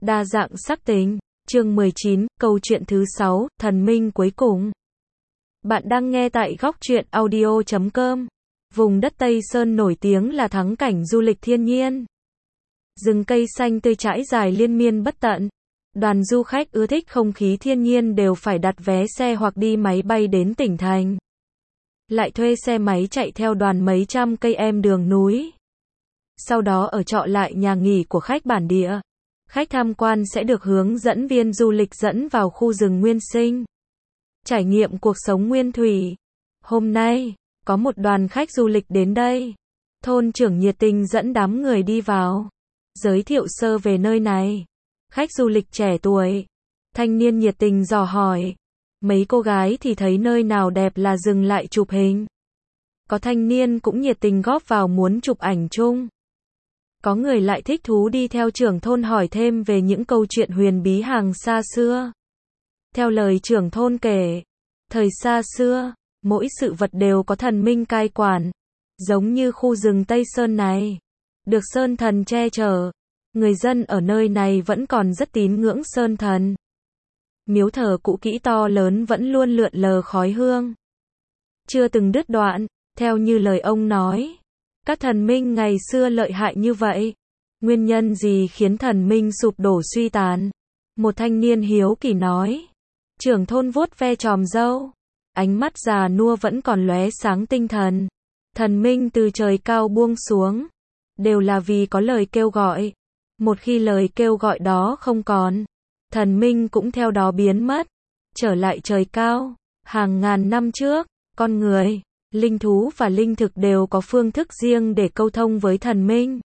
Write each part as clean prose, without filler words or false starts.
Đa dạng sắc tính. Chương 19, câu chuyện thứ 6, thần minh cuối cùng. Bạn đang nghe tại góc truyện audio.com. Vùng đất Tây Sơn nổi tiếng là thắng cảnh du lịch thiên nhiên. Rừng cây xanh tươi trải dài liên miên bất tận. Đoàn du khách ưa thích không khí thiên nhiên đều phải đặt vé xe hoặc đi máy bay đến tỉnh thành. Lại thuê xe máy chạy theo đoàn mấy trăm cây em đường núi. Sau đó ở trọ lại nhà nghỉ của khách bản địa. Khách tham quan sẽ được hướng dẫn viên du lịch dẫn vào khu rừng nguyên sinh. Trải nghiệm cuộc sống nguyên thủy. Hôm nay, có một đoàn khách du lịch đến đây. Thôn trưởng nhiệt tình dẫn đám người đi vào. Giới thiệu sơ về nơi này. Khách du lịch trẻ tuổi. Thanh niên nhiệt tình dò hỏi. Mấy cô gái thì thấy nơi nào đẹp là dừng lại chụp hình. Có thanh niên cũng nhiệt tình góp vào muốn chụp ảnh chung. Có người lại thích thú đi theo trưởng thôn hỏi thêm về những câu chuyện huyền bí hàng xa xưa. Theo lời trưởng thôn kể, thời xa xưa, mỗi sự vật đều có thần minh cai quản. Giống như khu rừng Tây Sơn này, được sơn thần che chở. Người dân ở nơi này vẫn còn rất tín ngưỡng sơn thần. Miếu thờ cũ kỹ to lớn vẫn luôn lượn lờ khói hương. Chưa từng đứt đoạn, theo như lời ông nói. Các thần minh ngày xưa lợi hại như vậy. Nguyên nhân gì khiến thần minh sụp đổ suy tàn? Một thanh niên hiếu kỳ nói. Trưởng thôn vuốt ve chòm râu. Ánh mắt già nua vẫn còn lóe sáng tinh thần. Thần minh từ trời cao buông xuống. Đều là vì có lời kêu gọi. Một khi lời kêu gọi đó không còn, thần minh cũng theo đó biến mất. Trở lại trời cao. Hàng ngàn năm trước, con người, linh thú và linh thực đều có phương thức riêng để câu thông với thần minh.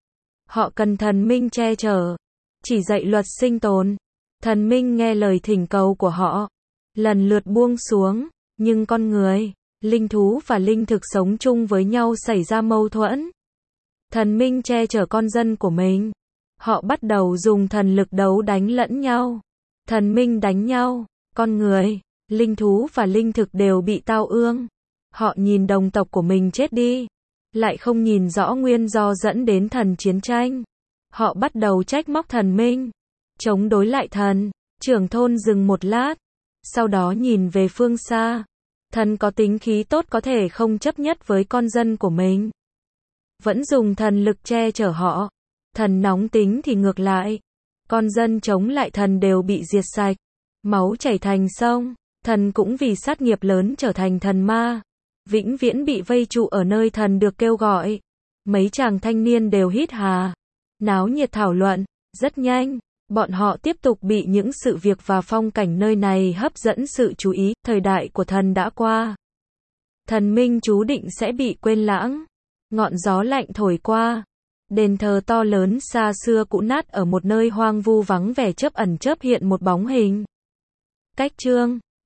Họ cần thần minh che chở, chỉ dạy luật sinh tồn. Thần minh nghe lời thỉnh cầu của họ, lần lượt buông xuống, nhưng con người, linh thú và linh thực sống chung với nhau xảy ra mâu thuẫn. Thần minh che chở con dân của mình. Họ bắt đầu dùng thần lực đấu đánh lẫn nhau. Thần minh đánh nhau, con người, linh thú và linh thực đều bị tao ương. Họ nhìn đồng tộc của mình chết đi, lại không nhìn rõ nguyên do dẫn đến thần chiến tranh. Họ bắt đầu trách móc thần minh, chống đối lại thần. Trưởng thôn dừng một lát, sau đó nhìn về phương xa. Thần có tính khí tốt có thể không chấp nhất với con dân của mình, vẫn dùng thần lực che chở họ. Thần nóng tính thì ngược lại, con dân chống lại thần đều bị diệt sạch, máu chảy thành sông. Thần cũng vì sát nghiệp lớn trở thành thần ma, vĩnh viễn bị vây trụ ở nơi thần được kêu gọi. Mấy chàng thanh niên đều hít hà, náo nhiệt thảo luận. Rất nhanh, bọn họ tiếp tục bị những sự việc và phong cảnh nơi này hấp dẫn sự chú ý. Thời đại của thần đã qua, thần minh chú định sẽ bị quên lãng. Ngọn gió lạnh thổi qua, đền thờ to lớn xa xưa cũ nát ở một nơi hoang vu vắng vẻ chớp ẩn chớp hiện một bóng hình. Cách chương